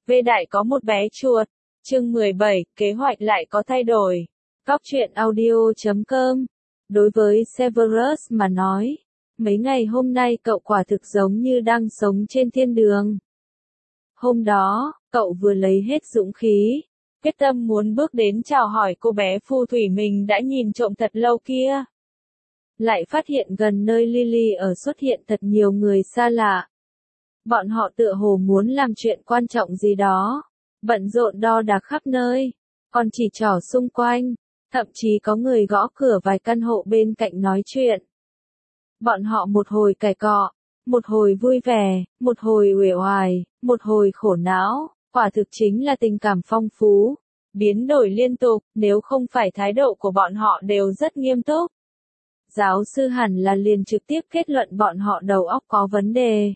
Vê Đại có một bé chuột. Chương 17, kế hoạch lại có thay đổi. Góc truyện audio.com. Đối với Severus mà nói, mấy ngày hôm nay cậu quả thực giống như đang sống trên thiên đường. Hôm đó, cậu vừa lấy hết dũng khí, quyết tâm muốn bước đến chào hỏi cô bé phù thủy mình đã nhìn trộm thật lâu kia. Lại phát hiện gần nơi Lily ở xuất hiện thật nhiều người xa lạ. Bọn họ tựa hồ muốn làm chuyện quan trọng gì đó, bận rộn đo đạc khắp nơi, còn chỉ trỏ xung quanh, thậm chí có người gõ cửa vài căn hộ bên cạnh nói chuyện. Bọn họ một hồi cãi cọ, một hồi vui vẻ, một hồi uể oải, một hồi khổ não, quả thực chính là tình cảm phong phú, biến đổi liên tục, nếu không phải thái độ của bọn họ đều rất nghiêm túc. Giáo sư hẳn là liền trực tiếp kết luận bọn họ đầu óc có vấn đề.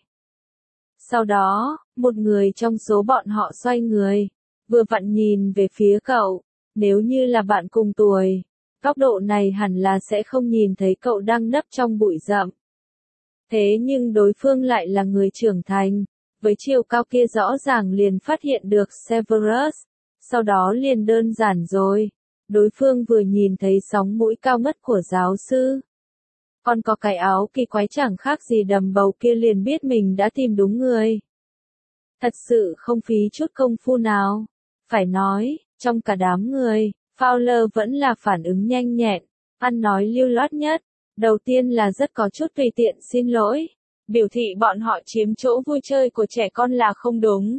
Sau đó, một người trong số bọn họ xoay người, vừa vặn nhìn về phía cậu, nếu như là bạn cùng tuổi, góc độ này hẳn là sẽ không nhìn thấy cậu đang nấp trong bụi rậm. Thế nhưng đối phương lại là người trưởng thành, với chiều cao kia rõ ràng liền phát hiện được Severus, sau đó liền đơn giản rồi, đối phương vừa nhìn thấy sóng mũi cao ngất của giáo sư. Còn có cái áo kỳ quái chẳng khác gì đầm bầu kia liền biết mình đã tìm đúng người. Thật sự không phí chút công phu nào. Phải nói, trong cả đám người, Fowler vẫn là phản ứng nhanh nhẹn, ăn nói lưu loát nhất. Đầu tiên là rất có chút tùy tiện xin lỗi, biểu thị bọn họ chiếm chỗ vui chơi của trẻ con là không đúng.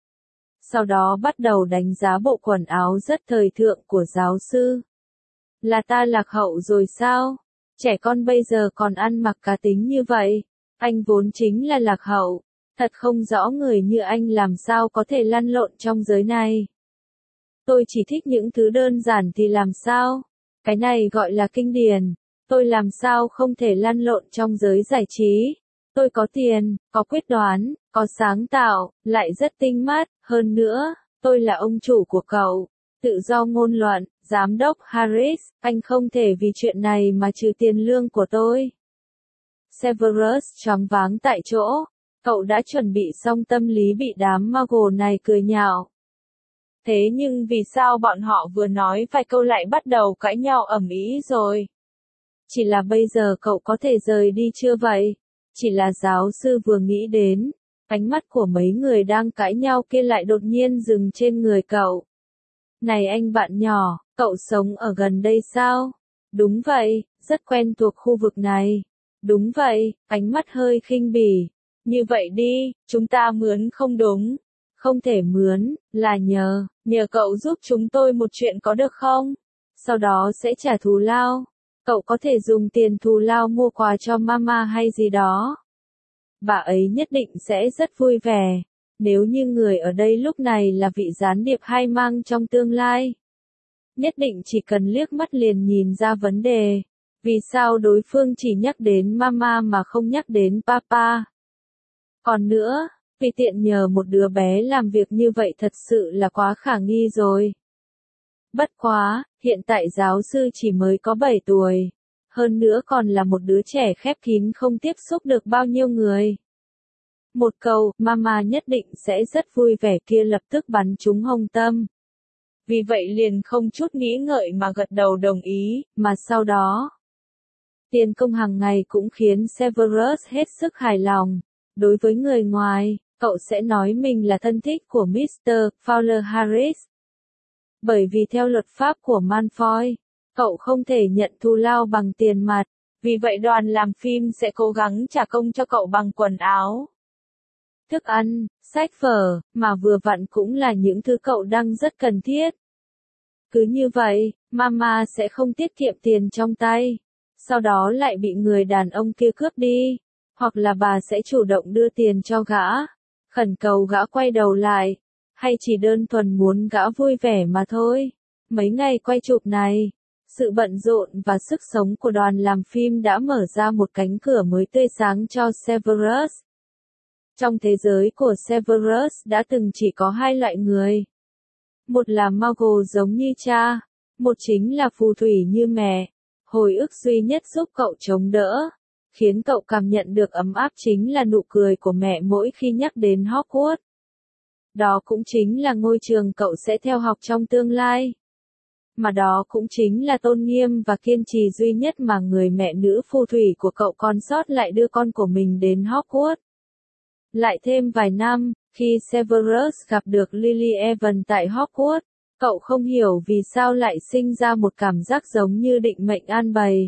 Sau đó bắt đầu đánh giá bộ quần áo rất thời thượng của giáo sư. Là ta lạc hậu rồi sao? Trẻ con bây giờ còn ăn mặc cá tính như vậy, anh vốn chính là lạc hậu, thật không rõ người như anh làm sao có thể lăn lộn trong giới này. Tôi chỉ thích những thứ đơn giản thì làm sao? Cái này gọi là kinh điển, tôi làm sao không thể lăn lộn trong giới giải trí? Tôi có tiền, có quyết đoán, có sáng tạo, lại rất tinh mắt, hơn nữa, tôi là ông chủ của cậu. Tự do ngôn luận, Giám đốc Harris, anh không thể vì chuyện này mà trừ tiền lương của tôi. Severus choáng váng tại chỗ, cậu đã chuẩn bị xong tâm lý bị đám Muggle này cười nhạo. Thế nhưng vì sao bọn họ vừa nói vài câu lại bắt đầu cãi nhau ầm ĩ rồi? Chỉ là bây giờ cậu có thể rời đi chưa vậy? Chỉ là giáo sư vừa nghĩ đến, ánh mắt của mấy người đang cãi nhau kia lại đột nhiên dừng trên người cậu. Này anh bạn nhỏ, cậu sống ở gần đây sao? Đúng vậy, rất quen thuộc khu vực này. Đúng vậy, ánh mắt hơi khinh bỉ. Như vậy đi, chúng ta mướn không đúng. Không thể mướn, là nhờ cậu giúp chúng tôi một chuyện có được không? Sau đó sẽ trả thù lao. Cậu có thể dùng tiền thù lao mua quà cho mama hay gì đó. Bà ấy nhất định sẽ rất vui vẻ. Nếu như người ở đây lúc này là vị gián điệp hay mang trong tương lai. Nhất định chỉ cần liếc mắt liền nhìn ra vấn đề. Vì sao đối phương chỉ nhắc đến mama mà không nhắc đến papa? Còn nữa, vì tiện nhờ một đứa bé làm việc như vậy thật sự là quá khả nghi rồi. Bất quá, hiện tại giáo sư chỉ mới có 7 tuổi. Hơn nữa còn là một đứa trẻ khép kín không tiếp xúc được bao nhiêu người. Một câu, mama nhất định sẽ rất vui vẻ kia lập tức bắn trúng hông tâm. Vì vậy liền không chút nghĩ ngợi mà gật đầu đồng ý, mà sau đó. Tiền công hàng ngày cũng khiến Severus hết sức hài lòng. Đối với người ngoài, cậu sẽ nói mình là thân thích của Mr. Fowler Harris. Bởi vì theo luật pháp của Malfoy, cậu không thể nhận thù lao bằng tiền mặt, vì vậy đoàn làm phim sẽ cố gắng trả công cho cậu bằng quần áo, thức ăn, sách vở, mà vừa vặn cũng là những thứ cậu đang rất cần thiết. Cứ như vậy, mama sẽ không tiết kiệm tiền trong tay, sau đó lại bị người đàn ông kia cướp đi, hoặc là bà sẽ chủ động đưa tiền cho gã, khẩn cầu gã quay đầu lại, hay chỉ đơn thuần muốn gã vui vẻ mà thôi. Mấy ngày quay chụp này, sự bận rộn và sức sống của đoàn làm phim đã mở ra một cánh cửa mới tươi sáng cho Severus. Trong thế giới của Severus đã từng chỉ có hai loại người. Một là Muggle giống như cha, một chính là phù thủy như mẹ. Hồi ức duy nhất giúp cậu chống đỡ, khiến cậu cảm nhận được ấm áp chính là nụ cười của mẹ mỗi khi nhắc đến Hogwarts. Đó cũng chính là ngôi trường cậu sẽ theo học trong tương lai. Mà đó cũng chính là tôn nghiêm và kiên trì duy nhất mà người mẹ nữ phù thủy của cậu còn sót lại đưa con của mình đến Hogwarts. Lại thêm vài năm, khi Severus gặp được Lily Evans tại Hogwarts, cậu không hiểu vì sao lại sinh ra một cảm giác giống như định mệnh an bày.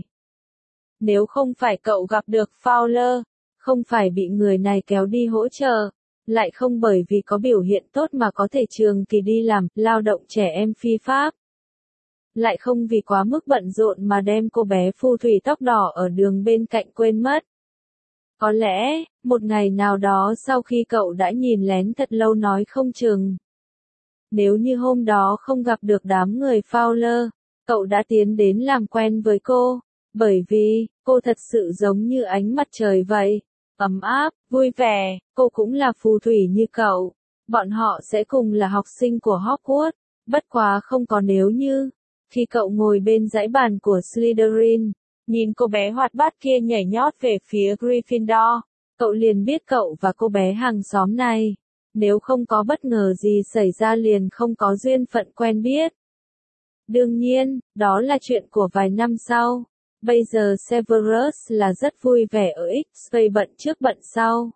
Nếu không phải cậu gặp được Fowler, không phải bị người này kéo đi hỗ trợ, lại không bởi vì có biểu hiện tốt mà có thể trường kỳ đi làm, lao động trẻ em phi pháp. Lại không vì quá mức bận rộn mà đem cô bé phù thủy tóc đỏ ở đường bên cạnh quên mất. Có lẽ, một ngày nào đó sau khi cậu đã nhìn lén thật lâu nói không chừng. Nếu như hôm đó không gặp được đám người Fowler, cậu đã tiến đến làm quen với cô, bởi vì, cô thật sự giống như ánh mặt trời vậy, ấm áp, vui vẻ, cô cũng là phù thủy như cậu. Bọn họ sẽ cùng là học sinh của Hogwarts, bất quá không có nếu như. Khi cậu ngồi bên dãy bàn của Slytherin, nhìn cô bé hoạt bát kia nhảy nhót về phía Gryffindor, cậu liền biết cậu và cô bé hàng xóm này, nếu không có bất ngờ gì xảy ra liền không có duyên phận quen biết. Đương nhiên, đó là chuyện của vài năm sau. Bây giờ Severus là rất vui vẻ ở X-Ray bận trước bận sau.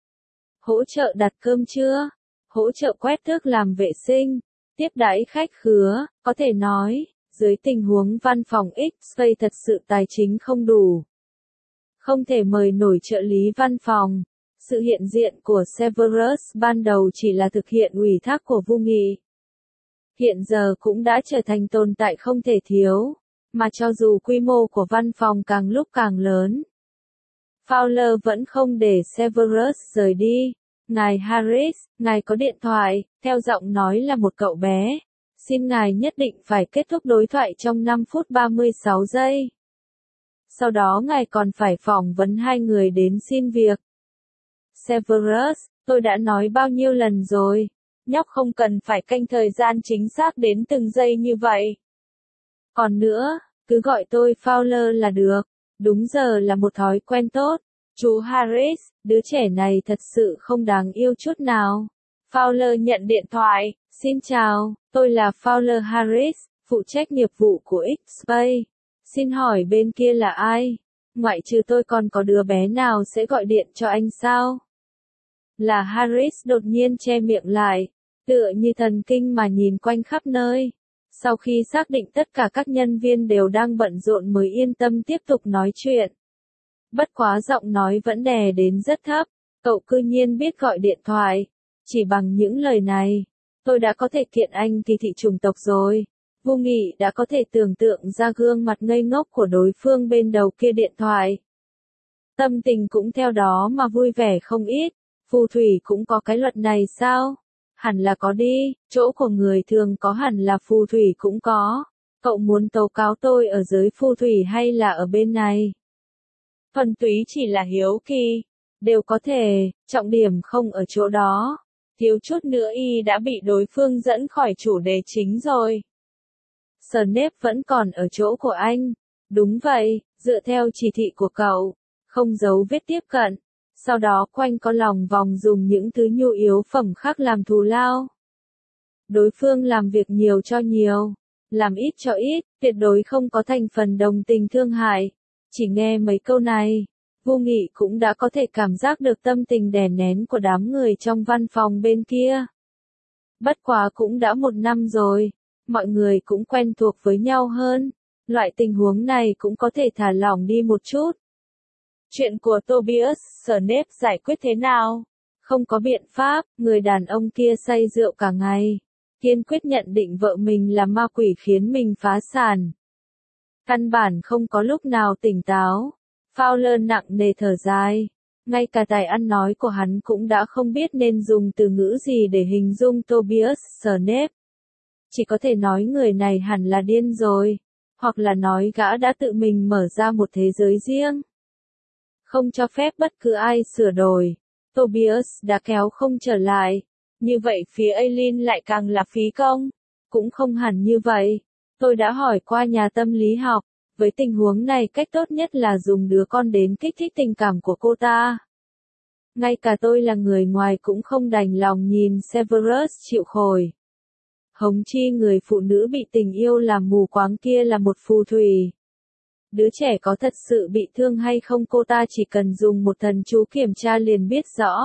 Hỗ trợ đặt cơm trưa, hỗ trợ quét tước làm vệ sinh, tiếp đãi khách khứa, có thể nói, dưới tình huống văn phòng X-Ray thật sự tài chính không đủ. Không thể mời nổi trợ lý văn phòng. Sự hiện diện của Severus ban đầu chỉ là thực hiện ủy thác của Vu Nghị. Hiện giờ cũng đã trở thành tồn tại không thể thiếu, mà cho dù quy mô của văn phòng càng lúc càng lớn. Fowler vẫn không để Severus rời đi. Ngài Harris, ngài có điện thoại, theo giọng nói là một cậu bé. Xin ngài nhất định phải kết thúc đối thoại trong 5 phút 36 giây. Sau đó ngài còn phải phỏng vấn hai người đến xin việc. Severus, tôi đã nói bao nhiêu lần rồi, nhóc không cần phải canh thời gian chính xác đến từng giây như vậy. Còn nữa, cứ gọi tôi Fowler là được, đúng giờ là một thói quen tốt. Chú Harris, đứa trẻ này thật sự không đáng yêu chút nào. Fowler nhận điện thoại, xin chào, tôi là Fowler Harris, phụ trách nghiệp vụ của X-Ray. Xin hỏi bên kia là ai? Ngoại trừ tôi còn có đứa bé nào sẽ gọi điện cho anh sao? Là Harris đột nhiên che miệng lại, tựa như thần kinh mà nhìn quanh khắp nơi. Sau khi xác định tất cả các nhân viên đều đang bận rộn mới yên tâm tiếp tục nói chuyện. Bất quá giọng nói vẫn đè đến rất thấp, cậu cư nhiên biết gọi điện thoại. Chỉ bằng những lời này, tôi đã có thể kiện anh kỳ thị chủng tộc rồi. Vu Nghị đã có thể tưởng tượng ra gương mặt ngây ngốc của đối phương bên đầu kia điện thoại. Tâm tình cũng theo đó mà vui vẻ không ít. Phù thủy cũng có cái luật này sao? Hẳn là có đi, chỗ của người thường có hẳn là phù thủy cũng có. Cậu muốn tố cáo tôi ở giới phù thủy hay là ở bên này? Thuần túy chỉ là hiếu kỳ. Đều có thể, trọng điểm không ở chỗ đó. Thiếu chút nữa y đã bị đối phương dẫn khỏi chủ đề chính rồi. Snape vẫn còn ở chỗ của anh. Đúng vậy, dựa theo chỉ thị của cậu. Không giấu vết tiếp cận. Sau đó quanh có lòng vòng dùng những thứ nhu yếu phẩm khác làm thù lao. Đối phương làm việc nhiều cho nhiều, làm ít cho ít, tuyệt đối không có thành phần đồng tình thương hại. Chỉ nghe mấy câu này, Vu Nghị cũng đã có thể cảm giác được tâm tình đè nén của đám người trong văn phòng bên kia. Bất quá cũng đã 1 năm rồi, mọi người cũng quen thuộc với nhau hơn, loại tình huống này cũng có thể thả lỏng đi một chút. Chuyện của Tobias Snape giải quyết thế nào? Không có biện pháp, người đàn ông kia say rượu cả ngày. Kiên quyết nhận định vợ mình là ma quỷ khiến mình phá sản. Căn bản không có lúc nào tỉnh táo. Fowler nặng nề thở dài. Ngay cả tài ăn nói của hắn cũng đã không biết nên dùng từ ngữ gì để hình dung Tobias Snape. Chỉ có thể nói người này hẳn là điên rồi. Hoặc là nói gã đã tự mình mở ra một thế giới riêng. Không cho phép bất cứ ai sửa đổi. Tobias đã kéo không trở lại. Như vậy phía Aileen lại càng là phí công. Cũng không hẳn như vậy. Tôi đã hỏi qua nhà tâm lý học. Với tình huống này cách tốt nhất là dùng đứa con đến kích thích tình cảm của cô ta. Ngay cả tôi là người ngoài cũng không đành lòng nhìn Severus chịu khổ. Hống chi người phụ nữ bị tình yêu làm mù quáng kia là một phù thủy. Đứa trẻ có thật sự bị thương hay không cô ta chỉ cần dùng một thần chú kiểm tra liền biết rõ.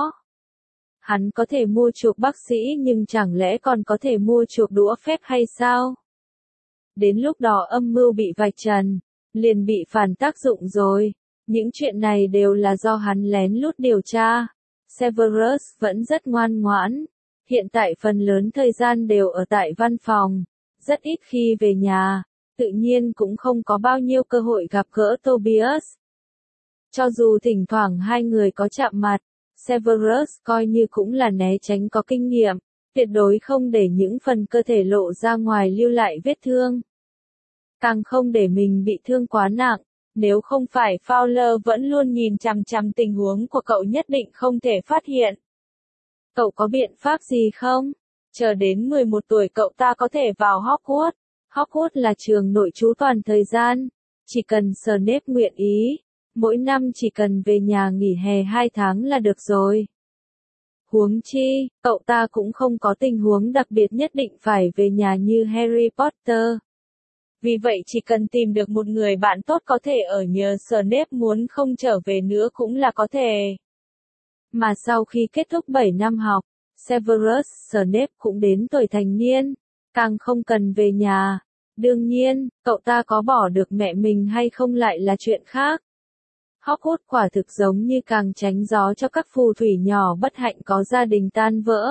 Hắn có thể mua chuộc bác sĩ nhưng chẳng lẽ còn có thể mua chuộc đũa phép hay sao? Đến lúc đó âm mưu bị vạch trần, liền bị phản tác dụng rồi. Những chuyện này đều là do hắn lén lút điều tra. Severus vẫn rất ngoan ngoãn. Hiện tại phần lớn thời gian đều ở tại văn phòng. Rất ít khi về nhà. Tự nhiên cũng không có bao nhiêu cơ hội gặp gỡ Tobias. Cho dù thỉnh thoảng hai người có chạm mặt, Severus coi như cũng là né tránh có kinh nghiệm. Tuyệt đối không để những phần cơ thể lộ ra ngoài lưu lại vết thương. Càng không để mình bị thương quá nặng. Nếu không phải Fowler vẫn luôn nhìn chằm chằm tình huống của cậu nhất định không thể phát hiện. Cậu có biện pháp gì không? Chờ đến 11 tuổi cậu ta có thể vào Hogwarts. Hogwarts là trường nội trú toàn thời gian. Chỉ cần Snape nguyện ý. Mỗi năm chỉ cần về nhà nghỉ hè 2 tháng là được rồi. Huống chi, cậu ta cũng không có tình huống đặc biệt nhất định phải về nhà như Harry Potter. Vì vậy chỉ cần tìm được một người bạn tốt có thể ở nhờ Snape muốn không trở về nữa cũng là có thể. Mà sau khi kết thúc 7 năm học, Severus Snape cũng đến tuổi thành niên, càng không cần về nhà. Đương nhiên, cậu ta có bỏ được mẹ mình hay không lại là chuyện khác. Hogwarts quả thực giống như càng tránh gió cho các phù thủy nhỏ bất hạnh có gia đình tan vỡ.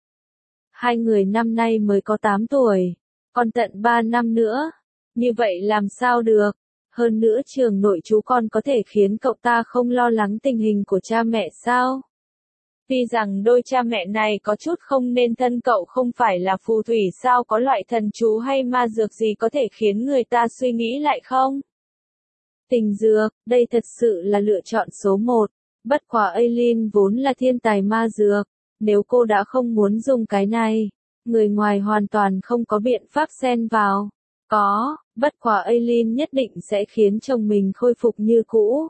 Hai người năm nay mới có 8 tuổi, còn tận 3 năm nữa. Như vậy làm sao được? Hơn nữa trường nội trú còn có thể khiến cậu ta không lo lắng tình hình của cha mẹ sao? Tuy rằng đôi cha mẹ này có chút không nên thân cậu không phải là phù thủy sao có loại thần chú hay ma dược gì có thể khiến người ta suy nghĩ lại không? Tình dược, đây thật sự là lựa chọn số 1. Bất quá Aileen vốn là thiên tài ma dược. Nếu cô đã không muốn dùng cái này, người ngoài hoàn toàn không có biện pháp xen vào. Có, bất quá Aileen nhất định sẽ khiến chồng mình khôi phục như cũ.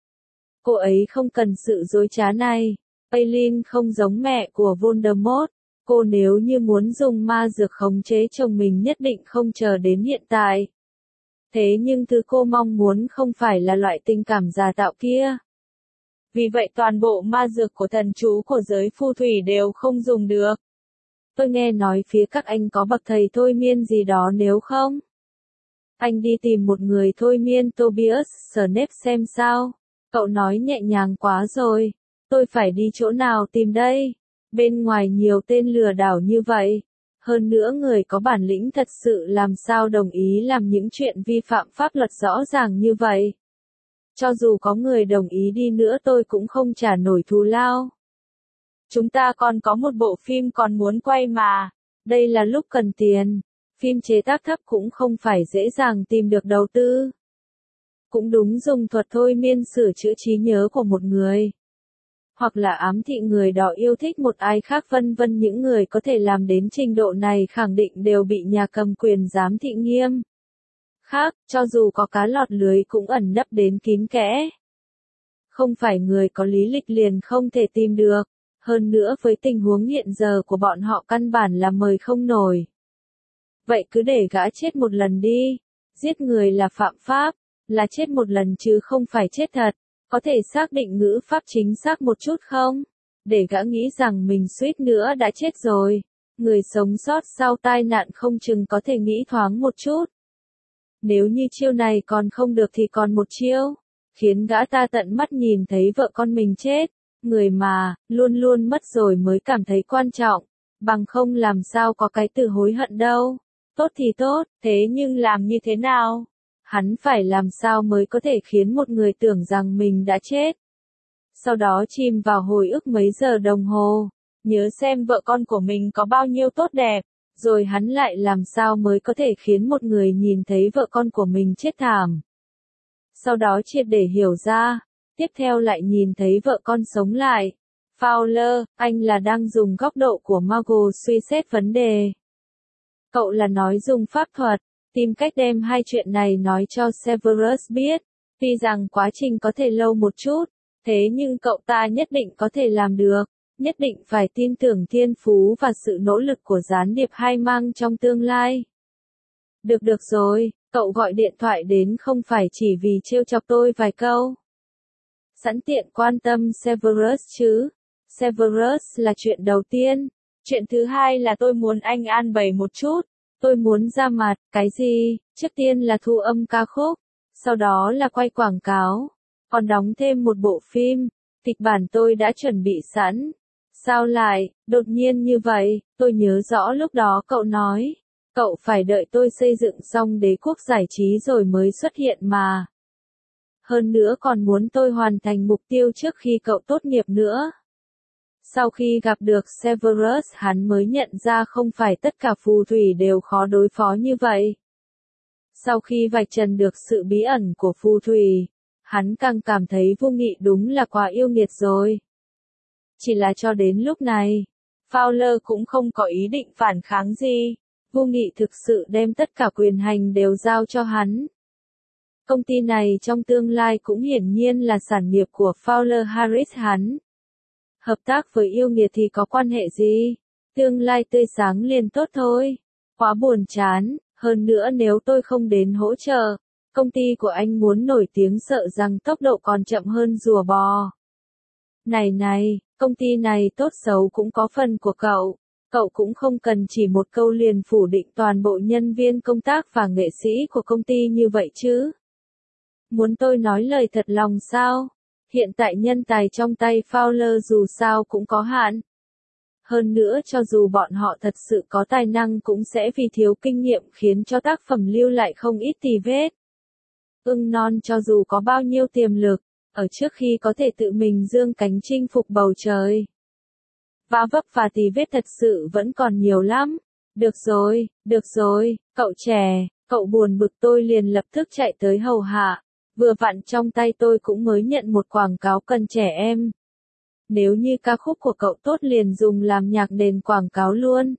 Cô ấy không cần sự dối trá này. Aileen không giống mẹ của Voldemort. Cô nếu như muốn dùng ma dược khống chế chồng mình nhất định không chờ đến hiện tại. Thế nhưng thứ cô mong muốn không phải là loại tình cảm giả tạo kia. Vì vậy toàn bộ ma dược của thần chú của giới phù thủy đều không dùng được. Tôi nghe nói phía các anh có bậc thầy thôi miên gì đó nếu không. Anh đi tìm một người thôi miên Tobias Snape xem sao. Cậu nói nhẹ nhàng quá rồi. Tôi phải đi chỗ nào tìm đây? Bên ngoài nhiều tên lừa đảo như vậy. Hơn nữa người có bản lĩnh thật sự làm sao đồng ý làm những chuyện vi phạm pháp luật rõ ràng như vậy. Cho dù có người đồng ý đi nữa tôi cũng không trả nổi thù lao. Chúng ta còn có một bộ phim còn muốn quay mà. Đây là lúc cần tiền. Phim chế tác thấp cũng không phải dễ dàng tìm được đầu tư. Cũng đúng dùng thuật thôi miên sửa chữa trí nhớ của một người. Hoặc là ám thị người đó yêu thích một ai khác vân vân những người có thể làm đến trình độ này khẳng định đều bị nhà cầm quyền giám thị nghiêm. Khác, cho dù có cá lọt lưới cũng ẩn nấp đến kín kẽ. Không phải người có lý lịch liền không thể tìm được. Hơn nữa với tình huống hiện giờ của bọn họ căn bản là mời không nổi. Vậy cứ để gã chết một lần đi. Giết người là phạm pháp, là chết một lần chứ không phải chết thật. Có thể xác định ngữ pháp chính xác một chút không? Để gã nghĩ rằng mình suýt nữa đã chết rồi. Người sống sót sau tai nạn không chừng có thể nghĩ thoáng một chút. Nếu như chiêu này còn không được thì còn một chiêu. Khiến gã ta tận mắt nhìn thấy vợ con mình chết. Người mà, luôn luôn mất rồi mới cảm thấy quan trọng. Bằng không làm sao có cái từ hối hận đâu. Tốt thì tốt, thế nhưng làm như thế nào? Hắn phải làm sao mới có thể khiến một người tưởng rằng mình đã chết. Sau đó chìm vào hồi ức mấy giờ đồng hồ. Nhớ xem vợ con của mình có bao nhiêu tốt đẹp. Rồi hắn lại làm sao mới có thể khiến một người nhìn thấy vợ con của mình chết thảm. Sau đó triệt để hiểu ra. Tiếp theo lại nhìn thấy vợ con sống lại. Fowler, anh là đang dùng góc độ của Muggle suy xét vấn đề. Cậu là nói dùng pháp thuật. Tìm cách đem hai chuyện này nói cho Severus biết. Tuy rằng quá trình có thể lâu một chút. Thế nhưng cậu ta nhất định có thể làm được, nhất định phải tin tưởng thiên phú và sự nỗ lực của gián điệp hai mang trong tương lai. Được rồi, cậu gọi điện thoại đến không phải chỉ vì trêu chọc tôi vài câu. Sẵn tiện quan tâm Severus chứ. Severus là chuyện đầu tiên. Chuyện thứ hai là tôi muốn anh an bày một chút. Tôi muốn ra mặt, cái gì? Trước tiên là thu âm ca khúc, sau đó là quay quảng cáo, còn đóng thêm một bộ phim. Kịch bản tôi đã chuẩn bị sẵn. Sao lại, đột nhiên như vậy? Tôi nhớ rõ lúc đó cậu nói, cậu phải đợi tôi xây dựng xong đế quốc giải trí rồi mới xuất hiện mà. Hơn nữa còn muốn tôi hoàn thành mục tiêu trước khi cậu tốt nghiệp nữa. Sau khi gặp được Severus hắn mới nhận ra không phải tất cả phù thủy đều khó đối phó như vậy. Sau khi vạch trần được sự bí ẩn của phù thủy, hắn càng cảm thấy Vô Nghị đúng là quá yêu nghiệt rồi. Chỉ là cho đến lúc này, Fowler cũng không có ý định phản kháng gì. Vô Nghị thực sự đem tất cả quyền hành đều giao cho hắn. Công ty này trong tương lai cũng hiển nhiên là sản nghiệp của Fowler Harris hắn. Hợp tác với yêu nghiệt thì có quan hệ gì? Tương lai tươi sáng liền tốt thôi. Quá buồn chán, hơn nữa nếu tôi không đến hỗ trợ, công ty của anh muốn nổi tiếng sợ rằng tốc độ còn chậm hơn rùa bò. Này, công ty này tốt xấu cũng có phần của cậu. Cậu cũng không cần chỉ một câu liền phủ định toàn bộ nhân viên công tác và nghệ sĩ của công ty như vậy chứ. Muốn tôi nói lời thật lòng sao? Hiện tại nhân tài trong tay Fowler dù sao cũng có hạn. Hơn nữa cho dù bọn họ thật sự có tài năng cũng sẽ vì thiếu kinh nghiệm khiến cho tác phẩm lưu lại không ít tì vết. Ưng non cho dù có bao nhiêu tiềm lực, ở trước khi có thể tự mình dương cánh chinh phục bầu trời. Va vấp và tì vết thật sự vẫn còn nhiều lắm. Được rồi, cậu trẻ, cậu buồn bực tôi liền lập tức chạy tới hầu hạ. Vừa vặn trong tay tôi cũng mới nhận một quảng cáo cần trẻ em. Nếu như ca khúc của cậu tốt liền dùng làm nhạc nền quảng cáo luôn.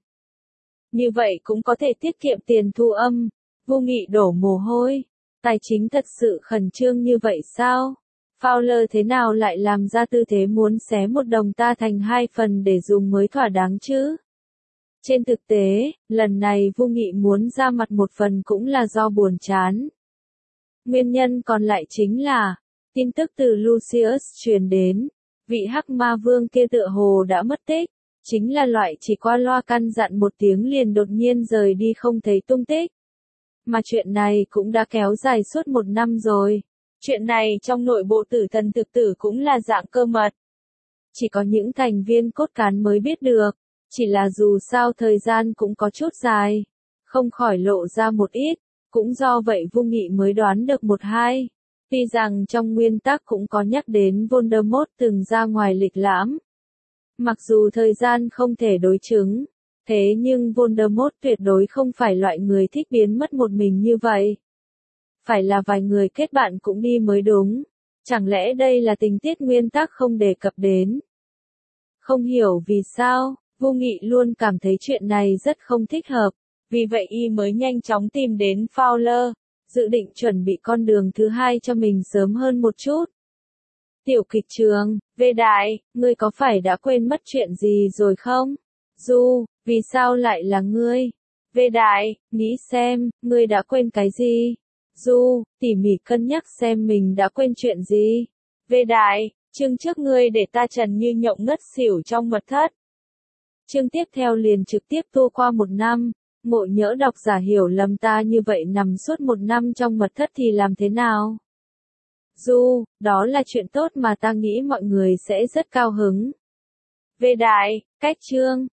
Như vậy cũng có thể tiết kiệm tiền thu âm. Vô Nghị đổ mồ hôi. Tài chính thật sự khẩn trương như vậy sao? Fowler thế nào lại làm ra tư thế muốn xé một đồng ta thành hai phần để dùng mới thỏa đáng chứ? Trên thực tế, lần này Vô Nghị muốn ra mặt một phần cũng là do buồn chán. Nguyên nhân còn lại chính là, tin tức từ Lucius truyền đến, vị Hắc Ma Vương kia tựa hồ đã mất tích, chính là loại chỉ qua loa căn dặn một tiếng liền đột nhiên rời đi không thấy tung tích. Mà chuyện này cũng đã kéo dài suốt 1 năm rồi. Chuyện này trong nội bộ Tử Thần thực tử cũng là dạng cơ mật. Chỉ có những thành viên cốt cán mới biết được, chỉ là dù sao thời gian cũng có chút dài, không khỏi lộ ra một ít. Cũng do vậy Vô Nghị mới đoán được 1-2. Tuy rằng trong nguyên tắc cũng có nhắc đến Voldemort từng ra ngoài lịch lãm. Mặc dù thời gian không thể đối chứng, thế nhưng Voldemort tuyệt đối không phải loại người thích biến mất một mình như vậy. Phải là vài người kết bạn cũng đi mới đúng. Chẳng lẽ đây là tình tiết nguyên tắc không đề cập đến? Không hiểu vì sao, Vô Nghị luôn cảm thấy chuyện này rất không thích hợp. Vì vậy y mới nhanh chóng tìm đến Fowler, dự định chuẩn bị con đường thứ hai cho mình sớm hơn một chút. Tiểu kịch trường, Vê Đại, ngươi có phải đã quên mất chuyện gì rồi không? Du, vì sao lại là ngươi? Vê Đại, nghĩ xem, ngươi đã quên cái gì? Du, tỉ mỉ cân nhắc xem mình đã quên chuyện gì? Vê Đại, chương trước ngươi để ta trần như nhộng ngất xỉu trong mật thất. Chương tiếp theo liền trực tiếp tua qua 1 năm. Ngộ nhỡ độc giả hiểu lầm ta như vậy nằm suốt 1 năm trong mật thất thì làm thế nào? Du, đó là chuyện tốt mà ta nghĩ mọi người sẽ rất cao hứng. Vê Đại, cách chương.